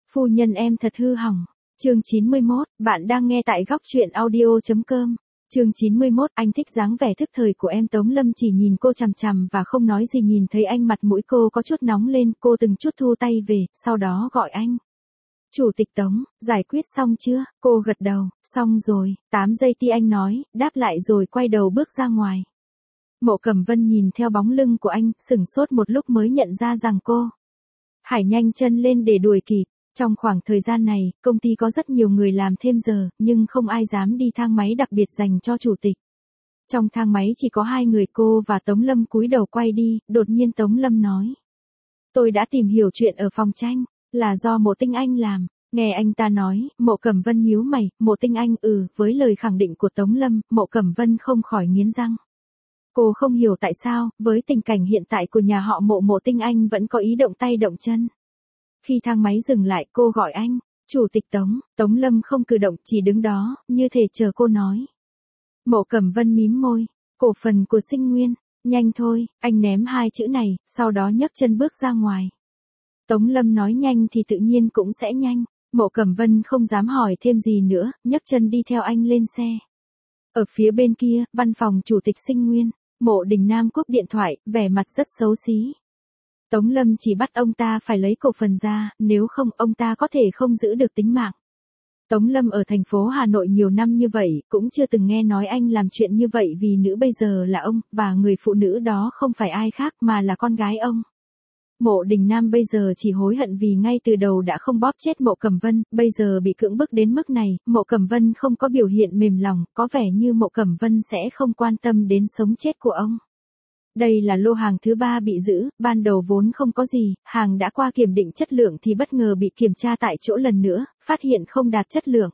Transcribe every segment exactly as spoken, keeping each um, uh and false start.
Phu nhân em thật hư hỏng. Chương chín mươi mốt, bạn đang nghe tại góc truyện audio chấm com. Chương chín mươi mốt, anh thích dáng vẻ thức thời của em. Tống Lâm chỉ nhìn cô chằm chằm và không nói gì. Nhìn thấy anh mặt mũi cô có chút nóng lên, cô từng chút thu tay về, sau đó gọi anh. Chủ tịch Tống, giải quyết xong chưa? Cô gật đầu, xong rồi. tám giây ti anh nói, đáp lại rồi quay đầu bước ra ngoài. Mộ Cẩm Vân nhìn theo bóng lưng của anh, sửng sốt một lúc mới nhận ra rằng cô Hải nhanh chân lên để đuổi kịp. Trong khoảng thời gian này, công ty có rất nhiều người làm thêm giờ, nhưng không ai dám đi thang máy đặc biệt dành cho chủ tịch. Trong thang máy chỉ có hai người, cô và Tống Lâm cúi đầu quay đi, đột nhiên Tống Lâm nói. Tôi đã tìm hiểu chuyện ở phòng tranh, là do Mộ Tinh Anh làm. Nghe anh ta nói, Mộ Cẩm Vân nhíu mày, Mộ Tinh Anh ừ, với lời khẳng định của Tống Lâm, Mộ Cẩm Vân không khỏi nghiến răng. Cô không hiểu tại sao, với tình cảnh hiện tại của nhà họ Mộ, Mộ Tinh Anh vẫn có ý động tay động chân. Khi thang máy dừng lại, cô gọi anh, Chủ tịch Tống. Tống Lâm không cử động, chỉ đứng đó, như thể chờ cô nói. Mộ Cẩm Vân mím môi, cổ phần của Sinh Nguyên, nhanh thôi, anh ném hai chữ này, sau đó nhấc chân bước ra ngoài. Tống Lâm nói nhanh thì tự nhiên cũng sẽ nhanh. Mộ Cẩm Vân không dám hỏi thêm gì nữa, nhấc chân đi theo anh lên xe. Ở phía bên kia, văn phòng chủ tịch Sinh Nguyên, Mộ Đình Nam cúp điện thoại, vẻ mặt rất xấu xí. Tống Lâm chỉ bắt ông ta phải lấy cổ phần ra, nếu không ông ta có thể không giữ được tính mạng. Tống Lâm ở thành phố Hà Nội nhiều năm như vậy, cũng chưa từng nghe nói anh làm chuyện như vậy vì nữ bây giờ là ông, và người phụ nữ đó không phải ai khác mà là con gái ông. Mộ Đình Nam bây giờ chỉ hối hận vì ngay từ đầu đã không bóp chết Mộ Cẩm Vân, bây giờ bị cưỡng bức đến mức này, Mộ Cẩm Vân không có biểu hiện mềm lòng, có vẻ như Mộ Cẩm Vân sẽ không quan tâm đến sống chết của ông. Đây là lô hàng thứ ba bị giữ, ban đầu vốn không có gì, hàng đã qua kiểm định chất lượng thì bất ngờ bị kiểm tra tại chỗ lần nữa, phát hiện không đạt chất lượng.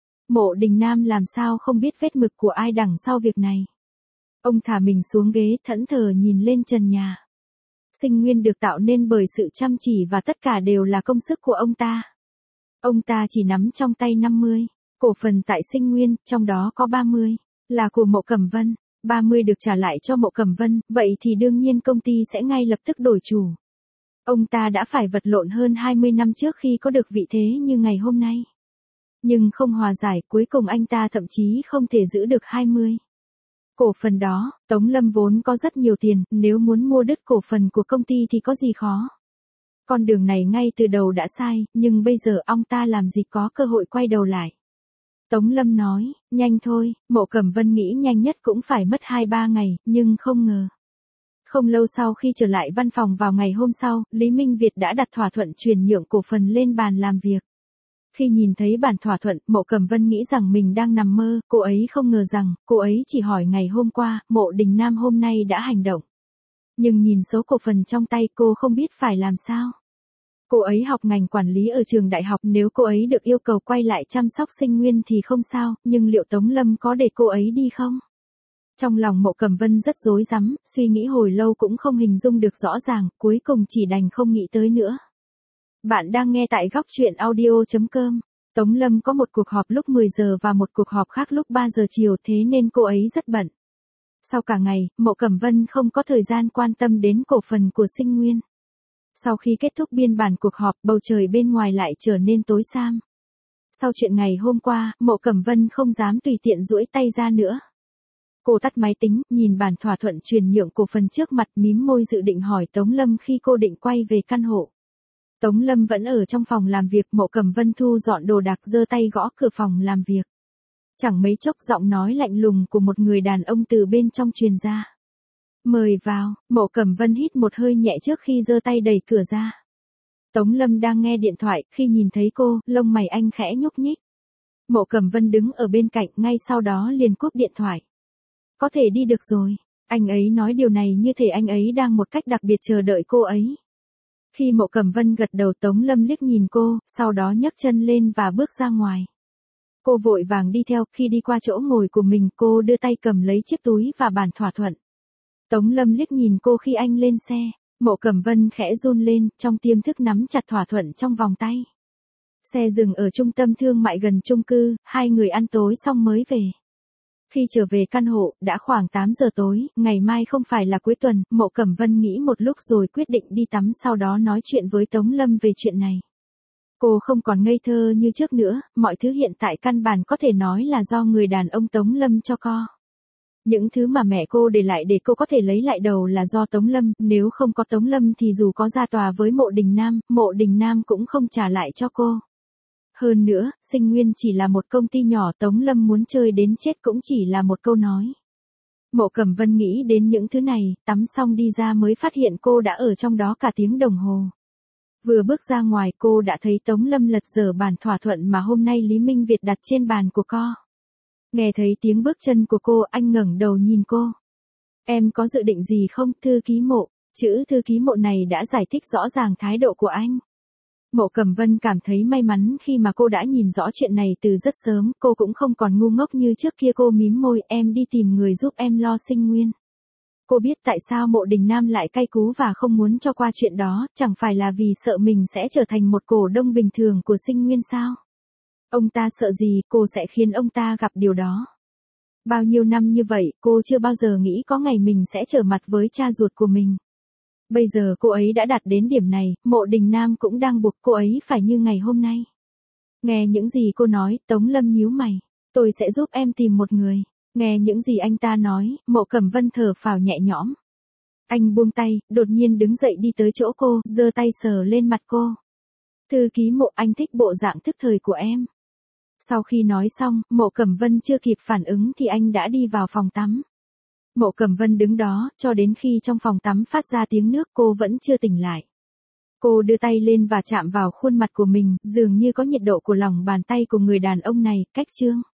Mộ Đình Nam làm sao không biết vết mực của ai đằng sau việc này. Ông thả mình xuống ghế, thẫn thờ nhìn lên trần nhà. Sinh Nguyên được tạo nên bởi sự chăm chỉ và tất cả đều là công sức của ông ta. Ông ta chỉ nắm trong tay năm mươi cổ phần tại Sinh Nguyên, trong đó có ba mươi là của Mộ Cẩm Vân. ba mươi được trả lại cho Mộ Cẩm Vân, vậy thì đương nhiên công ty sẽ ngay lập tức đổi chủ. Ông ta đã phải vật lộn hơn hai mươi năm trước khi có được vị thế như ngày hôm nay. Nhưng không hòa giải, cuối cùng anh ta thậm chí không thể giữ được hai mươi cổ phần đó. Tống Lâm vốn có rất nhiều tiền, nếu muốn mua đứt cổ phần của công ty thì có gì khó. Con đường này ngay từ đầu đã sai, nhưng bây giờ ông ta làm gì có cơ hội quay đầu lại. Tống Lâm nói, nhanh thôi. Mộ Cẩm Vân nghĩ nhanh nhất cũng phải mất hai ba ngày, nhưng không ngờ. Không lâu sau khi trở lại văn phòng vào ngày hôm sau, Lý Minh Việt đã đặt thỏa thuận chuyển nhượng cổ phần lên bàn làm việc. Khi nhìn thấy bản thỏa thuận, Mộ Cẩm Vân nghĩ rằng mình đang nằm mơ, cô ấy không ngờ rằng, cô ấy chỉ hỏi ngày hôm qua, Mộ Đình Nam hôm nay đã hành động. Nhưng nhìn số cổ phần trong tay cô không biết phải làm sao. Cô ấy học ngành quản lý ở trường đại học, nếu cô ấy được yêu cầu quay lại chăm sóc Sinh Nguyên thì không sao, nhưng liệu Tống Lâm có để cô ấy đi không? Trong lòng Mộ Cẩm Vân rất rối rắm, suy nghĩ hồi lâu cũng không hình dung được rõ ràng, cuối cùng chỉ đành không nghĩ tới nữa. Bạn đang nghe tại góc truyện audio chấm com. Tống Lâm có một cuộc họp lúc mười giờ và một cuộc họp khác lúc ba giờ chiều, thế nên cô ấy rất bận. Sau cả ngày, Mộ Cẩm Vân không có thời gian quan tâm đến cổ phần của Sinh Nguyên. Sau khi kết thúc biên bản cuộc họp, bầu trời bên ngoài lại trở nên tối xám. Sau chuyện ngày hôm qua, Mộ Cẩm Vân không dám tùy tiện duỗi tay ra nữa. Cô tắt máy tính, nhìn bản thỏa thuận chuyển nhượng cổ phần trước mặt, mím môi dự định hỏi Tống Lâm khi cô định quay về căn hộ. Tống Lâm vẫn ở trong phòng làm việc, Mộ Cẩm Vân thu dọn đồ đạc, giơ tay gõ cửa phòng làm việc. Chẳng mấy chốc giọng nói lạnh lùng của một người đàn ông từ bên trong truyền ra. Mời vào. Mộ Cẩm Vân hít một hơi nhẹ trước khi giơ tay đẩy cửa ra. Tống Lâm đang nghe điện thoại, khi nhìn thấy cô, lông mày anh khẽ nhúc nhích. Mộ Cẩm Vân đứng ở bên cạnh, ngay sau đó liền cúp điện thoại. Có thể đi được rồi. Anh ấy nói điều này như thể anh ấy đang một cách đặc biệt chờ đợi cô ấy. Khi Mộ Cẩm Vân gật đầu, Tống Lâm liếc nhìn cô, sau đó nhấc chân lên và bước ra ngoài. Cô vội vàng đi theo, khi đi qua chỗ ngồi của mình, cô đưa tay cầm lấy chiếc túi và bản thỏa thuận. Tống Lâm liếc nhìn cô khi anh lên xe, Mộ Cẩm Vân khẽ run lên, trong tiềm thức nắm chặt thỏa thuận trong vòng tay. Xe dừng ở trung tâm thương mại gần chung cư, hai người ăn tối xong mới về. Khi trở về căn hộ, đã khoảng tám giờ tối, ngày mai không phải là cuối tuần, Mộ Cẩm Vân nghĩ một lúc rồi quyết định đi tắm, sau đó nói chuyện với Tống Lâm về chuyện này. Cô không còn ngây thơ như trước nữa, mọi thứ hiện tại căn bản có thể nói là do người đàn ông Tống Lâm cho cô. Những thứ mà mẹ cô để lại để cô có thể lấy lại đầu là do Tống Lâm, nếu không có Tống Lâm thì dù có ra tòa với Mộ Đình Nam, Mộ Đình Nam cũng không trả lại cho cô. Hơn nữa, Sinh Nguyên chỉ là một công ty nhỏ, Tống Lâm muốn chơi đến chết cũng chỉ là một câu nói. Mộ Cẩm Vân nghĩ đến những thứ này, tắm xong đi ra mới phát hiện cô đã ở trong đó cả tiếng đồng hồ. Vừa bước ra ngoài cô đã thấy Tống Lâm lật dở bản thỏa thuận mà hôm nay Lý Minh Việt đặt trên bàn của cô. Nghe thấy tiếng bước chân của cô, anh ngẩng đầu nhìn cô. Em có dự định gì không, thư ký Mộ? Chữ thư ký Mộ này đã giải thích rõ ràng thái độ của anh. Mộ Cẩm Vân cảm thấy may mắn khi mà cô đã nhìn rõ chuyện này từ rất sớm, cô cũng không còn ngu ngốc như trước kia. Cô mím môi, em đi tìm người giúp em lo Sinh Nguyên. Cô biết tại sao Mộ Đình Nam lại cay cú và không muốn cho qua chuyện đó, chẳng phải là vì sợ mình sẽ trở thành một cổ đông bình thường của Sinh Nguyên sao? Ông ta sợ gì, cô sẽ khiến ông ta gặp điều đó. Bao nhiêu năm như vậy, cô chưa bao giờ nghĩ có ngày mình sẽ trở mặt với cha ruột của mình. Bây giờ cô ấy đã đạt đến điểm này, Mộ Đình Nam cũng đang buộc cô ấy phải như ngày hôm nay. Nghe những gì cô nói, Tống Lâm nhíu mày. Tôi sẽ giúp em tìm một người. Nghe những gì anh ta nói, Mộ Cẩm Vân thở phào nhẹ nhõm. Anh buông tay, đột nhiên đứng dậy đi tới chỗ cô, giơ tay sờ lên mặt cô. Thư ký Mộ, anh thích bộ dạng thức thời của em. Sau khi nói xong, Mộ Cẩm Vân chưa kịp phản ứng thì anh đã đi vào phòng tắm. Mộ Cẩm Vân đứng đó, cho đến khi trong phòng tắm phát ra tiếng nước cô vẫn chưa tỉnh lại. Cô đưa tay lên và chạm vào khuôn mặt của mình, dường như có nhiệt độ của lòng bàn tay của người đàn ông này, cách chương.